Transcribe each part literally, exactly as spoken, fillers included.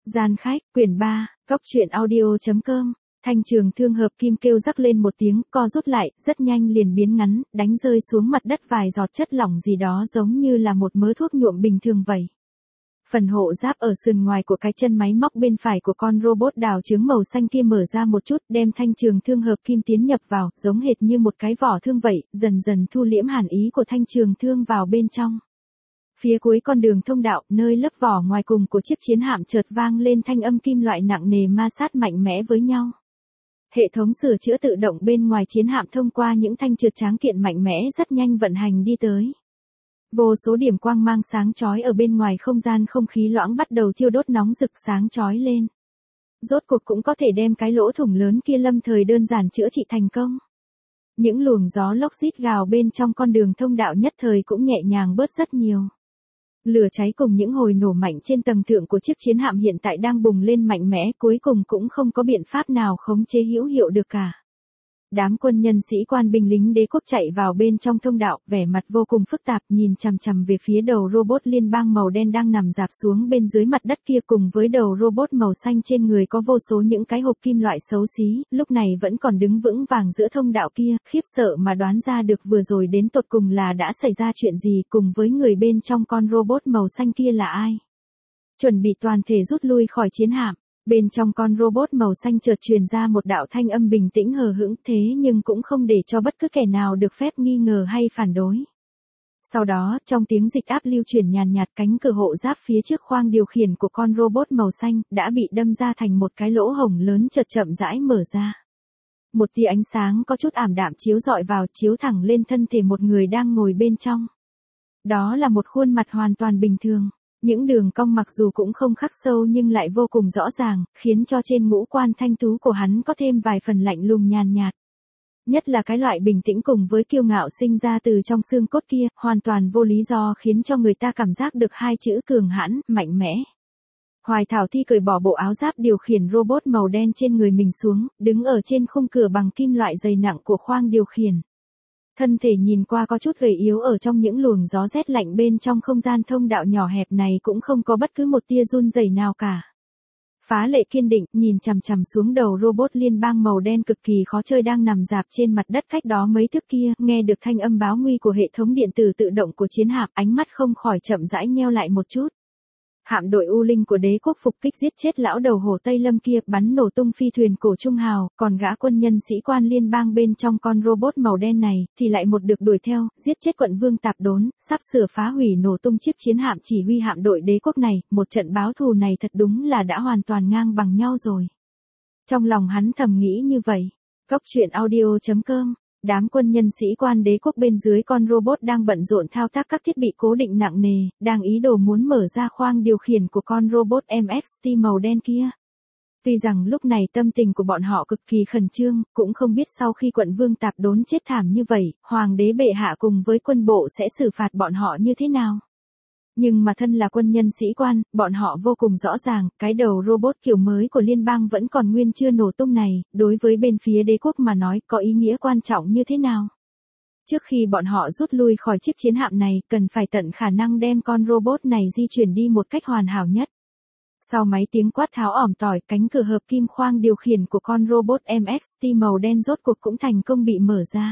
Gian khách, quyển ba, góc truyện audio.com. Thanh trường thương hợp kim kêu rắc lên một tiếng, co rút lại, rất nhanh liền biến ngắn, đánh rơi xuống mặt đất vài giọt chất lỏng gì đó giống như là một mớ thuốc nhuộm bình thường vậy. Phần hộ giáp ở sườn ngoài của cái chân máy móc bên phải của con robot đào trứng màu xanh kia mở ra một chút, đem thanh trường thương hợp kim tiến nhập vào, giống hệt như một cái vỏ thương vậy, dần dần thu liễm hàn ý của thanh trường thương vào bên trong. Phía cuối con đường thông đạo, nơi lớp vỏ ngoài cùng của chiếc chiến hạm chợt vang lên thanh âm kim loại nặng nề ma sát mạnh mẽ với nhau. Hệ thống sửa chữa tự động bên ngoài chiến hạm thông qua những thanh trượt tráng kiện mạnh mẽ rất nhanh vận hành đi tới. Vô số điểm quang mang sáng chói ở bên ngoài không gian không khí loãng bắt đầu thiêu đốt nóng rực sáng chói lên. Rốt cuộc cũng có thể đem cái lỗ thủng lớn kia lâm thời đơn giản chữa trị thành công. Những luồng gió lốc rít gào bên trong con đường thông đạo nhất thời cũng nhẹ nhàng bớt rất nhiều. Lửa cháy cùng những hồi nổ mạnh trên tầng thượng của chiếc chiến hạm hiện tại đang bùng lên mạnh mẽ, cuối cùng cũng không có biện pháp nào khống chế hữu hiệu được cả. Đám quân nhân sĩ quan binh lính đế quốc chạy vào bên trong thông đạo, vẻ mặt vô cùng phức tạp, nhìn chằm chằm về phía đầu robot liên bang màu đen đang nằm rạp xuống bên dưới mặt đất kia, cùng với đầu robot màu xanh trên người có vô số những cái hộp kim loại xấu xí, lúc này vẫn còn đứng vững vàng giữa thông đạo kia, khiếp sợ mà đoán ra được vừa rồi đến tột cùng là đã xảy ra chuyện gì, cùng với người bên trong con robot màu xanh kia là ai. Chuẩn bị toàn thể rút lui khỏi chiến hạm. Bên trong con robot màu xanh chợt truyền ra một đạo thanh âm bình tĩnh hờ hững, thế nhưng cũng không để cho bất cứ kẻ nào được phép nghi ngờ hay phản đối. Sau đó, trong tiếng dịch áp lưu chuyển nhàn nhạt, cánh cửa hộ giáp phía trước khoang điều khiển của con robot màu xanh đã bị đâm ra thành một cái lỗ hổng lớn chợt chậm rãi mở ra. Một tia ánh sáng có chút ảm đạm chiếu rọi vào, chiếu thẳng lên thân thể một người đang ngồi bên trong. Đó là một khuôn mặt hoàn toàn bình thường. Những đường cong mặc dù cũng không khắc sâu nhưng lại vô cùng rõ ràng, khiến cho trên ngũ quan thanh tú của hắn có thêm vài phần lạnh lùng nhàn nhạt. Nhất là cái loại bình tĩnh cùng với kiêu ngạo sinh ra từ trong xương cốt kia, hoàn toàn vô lý do khiến cho người ta cảm giác được hai chữ cường hãn, mạnh mẽ. Hoài Thảo Thi cởi bỏ bộ áo giáp điều khiển robot màu đen trên người mình xuống, đứng ở trên khung cửa bằng kim loại dày nặng của khoang điều khiển. Thân thể nhìn qua có chút gầy yếu ở trong những luồng gió rét lạnh bên trong không gian thông đạo nhỏ hẹp này cũng không có bất cứ một tia run rẩy nào cả. Phá lệ kiên định, nhìn chằm chằm xuống đầu robot liên bang màu đen cực kỳ khó chơi đang nằm rạp trên mặt đất cách đó mấy thước kia, nghe được thanh âm báo nguy của hệ thống điện tử tự động của chiến hạm, ánh mắt không khỏi chậm rãi nheo lại một chút. Hạm đội U Linh của đế quốc phục kích giết chết lão đầu Hồ Tây Lâm kia, bắn nổ tung phi thuyền cổ Trung Hào, còn gã quân nhân sĩ quan liên bang bên trong con robot màu đen này, thì lại một được đuổi theo, giết chết quận vương Tạp Đốn, sắp sửa phá hủy nổ tung chiếc chiến hạm chỉ huy hạm đội đế quốc này, một trận báo thù này thật đúng là đã hoàn toàn ngang bằng nhau rồi. Trong lòng hắn thầm nghĩ như vậy. Góc truyện audio.com. Đám quân nhân sĩ quan đế quốc bên dưới con robot đang bận rộn thao tác các thiết bị cố định nặng nề, đang ý đồ muốn mở ra khoang điều khiển của con robot em ích tê màu đen kia. Tuy rằng lúc này tâm tình của bọn họ cực kỳ khẩn trương, cũng không biết sau khi quận vương Tạp Đốn chết thảm như vậy, hoàng đế bệ hạ cùng với quân bộ sẽ xử phạt bọn họ như thế nào. Nhưng mà thân là quân nhân sĩ quan, bọn họ vô cùng rõ ràng, cái đầu robot kiểu mới của liên bang vẫn còn nguyên chưa nổ tung này, đối với bên phía đế quốc mà nói có ý nghĩa quan trọng như thế nào. Trước khi bọn họ rút lui khỏi chiếc chiến hạm này, cần phải tận khả năng đem con robot này di chuyển đi một cách hoàn hảo nhất. Sau mấy tiếng quát tháo ỏm tỏi, cánh cửa hợp kim khoang điều khiển của con robot em ích tê màu đen rốt cuộc cũng thành công bị mở ra.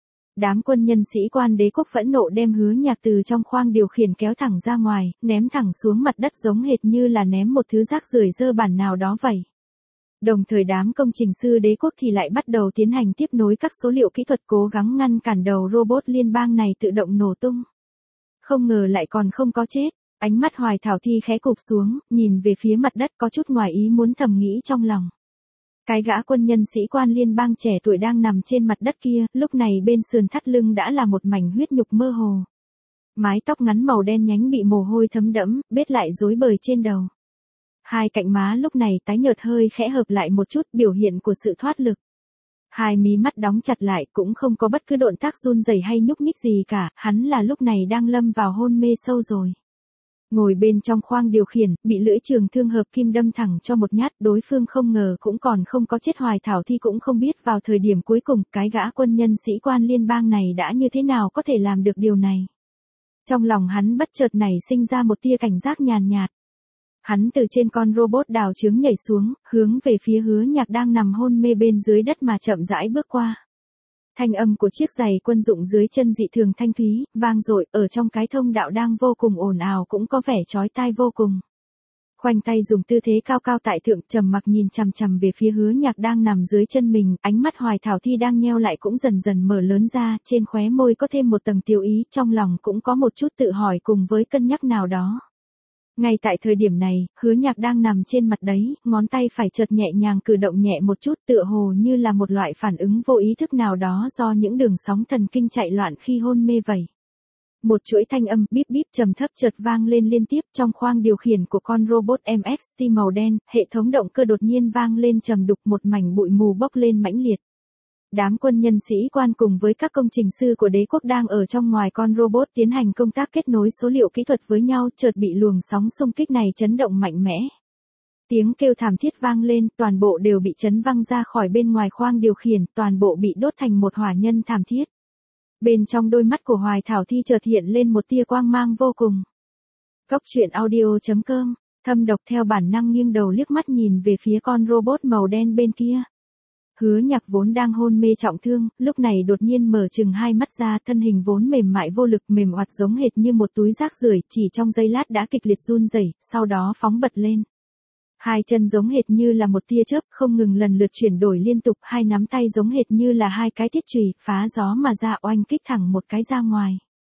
Đám quân nhân sĩ quan đế quốc phẫn nộ đem Hứa Nhạc từ trong khoang điều khiển kéo thẳng ra ngoài, ném thẳng xuống mặt đất giống hệt như là ném một thứ rác rưởi dơ bẩn nào đó vậy. Đồng thời đám công trình sư đế quốc thì lại bắt đầu tiến hành tiếp nối các số liệu kỹ thuật cố gắng ngăn cản đầu robot liên bang này tự động nổ tung. Không ngờ lại còn không có chết, ánh mắt Hoài Thảo Thi khẽ cụp xuống, nhìn về phía mặt đất có chút ngoài ý muốn thầm nghĩ trong lòng. Cái gã quân nhân sĩ quan liên bang trẻ tuổi đang nằm trên mặt đất kia, lúc này bên sườn thắt lưng đã là một mảnh huyết nhục mơ hồ. Mái tóc ngắn màu đen nhánh bị mồ hôi thấm đẫm, bết lại rối bời trên đầu. Hai cạnh má lúc này tái nhợt hơi khẽ hợp lại một chút, biểu hiện của sự thoát lực. Hai mí mắt đóng chặt lại, cũng không có bất cứ động tác run rẩy hay nhúc nhích gì cả, hắn là lúc này đang lâm vào hôn mê sâu rồi. Ngồi bên trong khoang điều khiển, bị lưỡi trường thương hợp kim đâm thẳng cho một nhát, đối phương không ngờ cũng còn không có chết. Hoài Thảo Thi cũng không biết vào thời điểm cuối cùng, cái gã quân nhân sĩ quan liên bang này đã như thế nào có thể làm được điều này. Trong lòng hắn bất chợt nảy sinh ra một tia cảnh giác nhàn nhạt. Hắn từ trên con robot đào chướng nhảy xuống, hướng về phía Hứa Nhạc đang nằm hôn mê bên dưới đất mà chậm rãi bước qua. Thanh âm của chiếc giày quân dụng dưới chân dị thường thanh thúy, vang dội, ở trong cái thông đạo đang vô cùng ồn ào cũng có vẻ chói tai vô cùng. Khoanh tay dùng tư thế cao cao tại thượng, trầm mặc nhìn chằm chằm về phía Hứa Nhạc đang nằm dưới chân mình, ánh mắt Hoài Thảo Thi đang nheo lại cũng dần dần mở lớn ra, trên khóe môi có thêm một tầng tiêu ý, trong lòng cũng có một chút tự hỏi cùng với cân nhắc nào đó. Ngay tại thời điểm này, Hứa Nhạc đang nằm trên mặt đấy, ngón tay phải chợt nhẹ nhàng cử động nhẹ một chút, tựa hồ như là một loại phản ứng vô ý thức nào đó do những đường sóng thần kinh chạy loạn khi hôn mê vậy. Một chuỗi thanh âm bíp bíp trầm thấp chợt vang lên liên tiếp trong khoang điều khiển của con robot em ích tê màu đen, hệ thống động cơ đột nhiên vang lên trầm đục, một mảnh bụi mù bốc lên mãnh liệt. Đám quân nhân sĩ quan cùng với các công trình sư của đế quốc đang ở trong ngoài con robot tiến hành công tác kết nối số liệu kỹ thuật với nhau, chợt bị luồng sóng xung kích này chấn động mạnh mẽ. Tiếng kêu thảm thiết vang lên, toàn bộ đều bị chấn văng ra khỏi bên ngoài khoang điều khiển, toàn bộ bị đốt thành một hỏa nhân thảm thiết. Bên trong đôi mắt của Hoài Thảo Thi chợt hiện lên một tia quang mang vô cùng. Cốc truyện audio chấm com, Thâm Độc theo bản năng nghiêng đầu liếc mắt nhìn về phía con robot màu đen bên kia. Hứa Nhạc vốn đang hôn mê trọng thương, lúc này đột nhiên mở chừng hai mắt ra, thân hình vốn mềm mại vô lực mềm oặt giống hệt như một túi rác rưởi, chỉ trong giây lát đã kịch liệt run rẩy, sau đó phóng bật lên. Hai chân giống hệt như là một tia chớp không ngừng lần lượt chuyển đổi liên tục, hai nắm tay giống hệt như là hai cái thiết chùy, phá gió mà ra oanh kích thẳng một cái ra ngoài.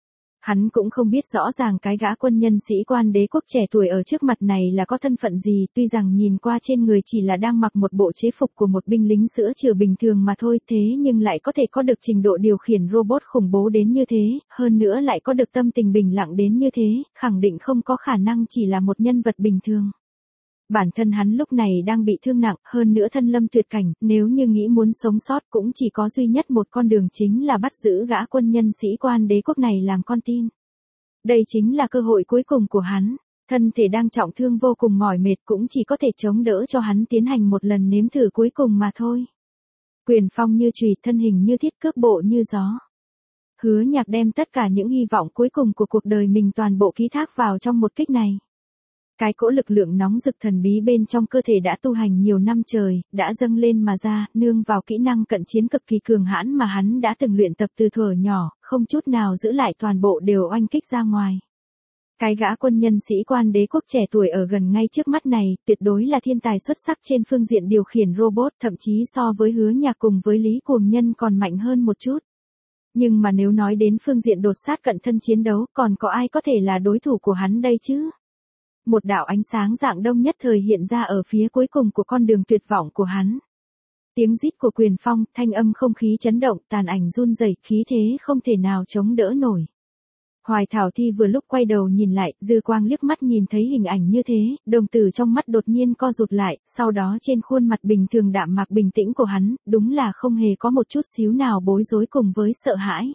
Hắn cũng không biết rõ ràng cái gã quân nhân sĩ quan đế quốc trẻ tuổi ở trước mặt này là có thân phận gì, tuy rằng nhìn qua trên người chỉ là đang mặc một bộ chế phục của một binh lính sữa chữa bình thường mà thôi, thế nhưng lại có thể có được trình độ điều khiển robot khủng bố đến như thế, hơn nữa lại có được tâm tình bình lặng đến như thế, khẳng định không có khả năng chỉ là một nhân vật bình thường. Bản thân hắn lúc này đang bị thương nặng, hơn nữa thân lâm tuyệt cảnh, nếu như nghĩ muốn sống sót cũng chỉ có duy nhất một con đường, chính là bắt giữ gã quân nhân sĩ quan đế quốc này làm con tin. Đây chính là cơ hội cuối cùng của hắn, thân thể đang trọng thương vô cùng mỏi mệt cũng chỉ có thể chống đỡ cho hắn tiến hành một lần nếm thử cuối cùng mà thôi. Quyền phong như chùy, thân hình như thiết, cước bộ như gió. Hứa Nhạc đem tất cả những hy vọng cuối cùng của cuộc đời mình toàn bộ ký thác vào trong một kích này. Cái cỗ lực lượng nóng rực thần bí bên trong cơ thể đã tu hành nhiều năm trời, đã dâng lên mà ra, nương vào kỹ năng cận chiến cực kỳ cường hãn mà hắn đã từng luyện tập từ thuở nhỏ, không chút nào giữ lại, toàn bộ đều oanh kích ra ngoài. Cái gã quân nhân sĩ quan đế quốc trẻ tuổi ở gần ngay trước mắt này, tuyệt đối là thiên tài xuất sắc trên phương diện điều khiển robot, thậm chí so với Hứa Nhạc cùng với Lý Cuồng Nhân còn mạnh hơn một chút. Nhưng mà nếu nói đến phương diện đột sát cận thân chiến đấu, còn có ai có thể là đối thủ của hắn đây chứ? Một đạo ánh sáng dạng đông nhất thời hiện ra ở phía cuối cùng của con đường tuyệt vọng của hắn. Tiếng rít của quyền phong, thanh âm không khí chấn động, tàn ảnh run rẩy, khí thế không thể nào chống đỡ nổi. Hoài Thảo Thi vừa lúc quay đầu nhìn lại, dư quang liếc mắt nhìn thấy hình ảnh như thế, đồng tử trong mắt đột nhiên co rụt lại, sau đó trên khuôn mặt bình thường đạm mạc bình tĩnh của hắn, đúng là không hề có một chút xíu nào bối rối cùng với sợ hãi.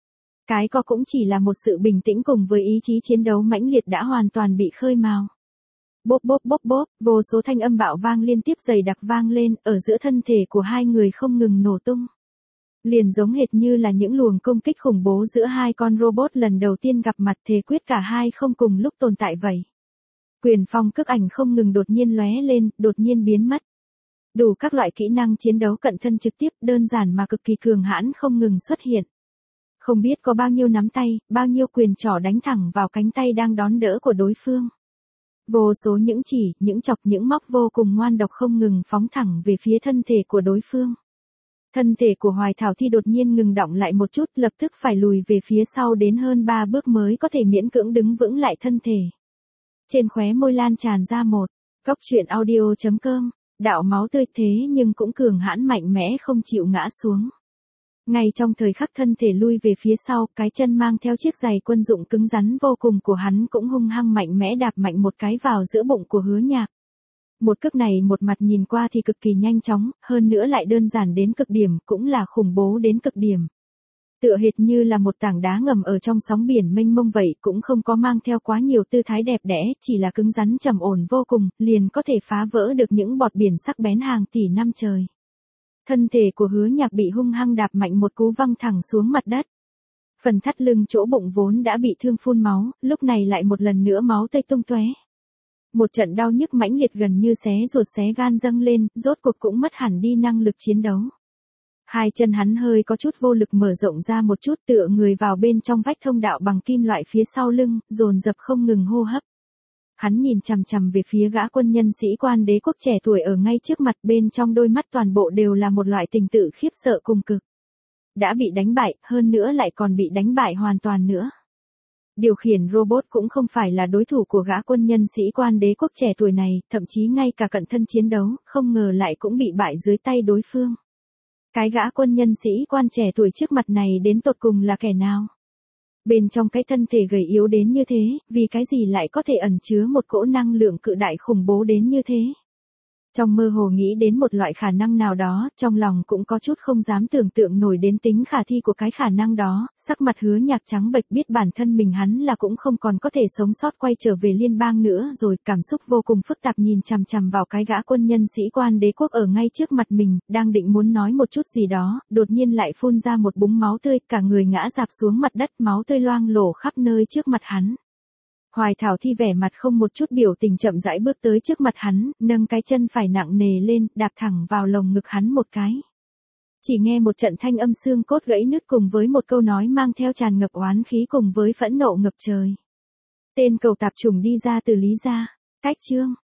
Cái có cũng chỉ là một sự bình tĩnh cùng với ý chí chiến đấu mãnh liệt đã hoàn toàn bị khơi mào. Bốp bốp bốp bốp, vô số thanh âm bạo vang liên tiếp dày đặc vang lên, ở giữa thân thể của hai người không ngừng nổ tung. Liền giống hệt như là những luồng công kích khủng bố giữa hai con robot lần đầu tiên gặp mặt, thề quyết cả hai không cùng lúc tồn tại vậy. Quyền phong cước ảnh không ngừng đột nhiên lóe lên, đột nhiên biến mất. Đủ các loại kỹ năng chiến đấu cận thân trực tiếp, đơn giản mà cực kỳ cường hãn không ngừng xuất hiện. Không biết có bao nhiêu nắm tay, bao nhiêu quyền trỏ đánh thẳng vào cánh tay đang đón đỡ của đối phương. Vô số những chỉ, những chọc, những móc vô cùng ngoan độc không ngừng phóng thẳng về phía thân thể của đối phương. Thân thể của Hoài Thảo Thi đột nhiên ngừng động lại một chút, lập tức phải lùi về phía sau đến hơn ba bước mới có thể miễn cưỡng đứng vững lại thân thể. Trên khóe môi lan tràn ra một cốc truyện audio chấm com, đạo máu tươi thế nhưng cũng cường hãn mạnh mẽ không chịu ngã xuống. Ngay trong thời khắc thân thể lui về phía sau, cái chân mang theo chiếc giày quân dụng cứng rắn vô cùng của hắn cũng hung hăng mạnh mẽ đạp mạnh một cái vào giữa bụng của Hứa Nhạc. Một cước này một mặt nhìn qua thì cực kỳ nhanh chóng, hơn nữa lại đơn giản đến cực điểm, cũng là khủng bố đến cực điểm. Tựa hệt như là một tảng đá ngầm ở trong sóng biển mênh mông vậy, cũng không có mang theo quá nhiều tư thái đẹp đẽ, chỉ là cứng rắn trầm ổn vô cùng, liền có thể phá vỡ được những bọt biển sắc bén hàng tỷ năm trời. Thân thể của Hứa Nhạc bị hung hăng đạp mạnh một cú văng thẳng xuống mặt đất. Phần thắt lưng chỗ bụng vốn đã bị thương phun máu, lúc này lại một lần nữa máu tươi tung tóe. một trận đau nhức mãnh liệt gần như xé ruột xé gan dâng lên, rốt cuộc cũng mất hẳn đi năng lực chiến đấu. Hai chân hắn hơi có chút vô lực mở rộng ra một chút tựa người vào bên trong vách thông đạo bằng kim loại phía sau lưng, dồn dập không ngừng hô hấp. Hắn nhìn chằm chằm về phía gã quân nhân sĩ quan đế quốc trẻ tuổi ở ngay trước mặt, bên trong đôi mắt toàn bộ đều là một loại tình tự khiếp sợ cùng cực. Đã bị đánh bại, hơn nữa lại còn bị đánh bại hoàn toàn nữa. Điều khiển robot cũng không phải là đối thủ của gã quân nhân sĩ quan đế quốc trẻ tuổi này, thậm chí ngay cả cận thân chiến đấu, không ngờ lại cũng bị bại dưới tay đối phương. Cái gã quân nhân sĩ quan trẻ tuổi trước mặt này đến tột cùng là kẻ nào? Bên trong cái thân thể gầy yếu đến như thế, vì cái gì lại có thể ẩn chứa một cỗ năng lượng cự đại khủng bố đến như thế? Trong mơ hồ nghĩ đến một loại khả năng nào đó, trong lòng cũng có chút không dám tưởng tượng nổi đến tính khả thi của cái khả năng đó, sắc mặt Hứa Nhạc trắng bệch, biết bản thân mình hắn là cũng không còn có thể sống sót quay trở về liên bang nữa rồi, cảm xúc vô cùng phức tạp nhìn chằm chằm vào cái gã quân nhân sĩ quan đế quốc ở ngay trước mặt mình, đang định muốn nói một chút gì đó, đột nhiên lại phun ra một búng máu tươi, cả người ngã rạp xuống mặt đất, máu tươi loang lổ khắp nơi trước mặt hắn. Hoài Thảo Thi vẻ mặt không một chút biểu tình chậm rãi bước tới trước mặt hắn, nâng cái chân phải nặng nề lên, đạp thẳng vào lồng ngực hắn một cái. Chỉ nghe một trận thanh âm xương cốt gãy nứt cùng với một câu nói mang theo tràn ngập oán khí cùng với phẫn nộ ngập trời. Tên cầu tạp chủng đi ra từ Lý gia. Cách chương.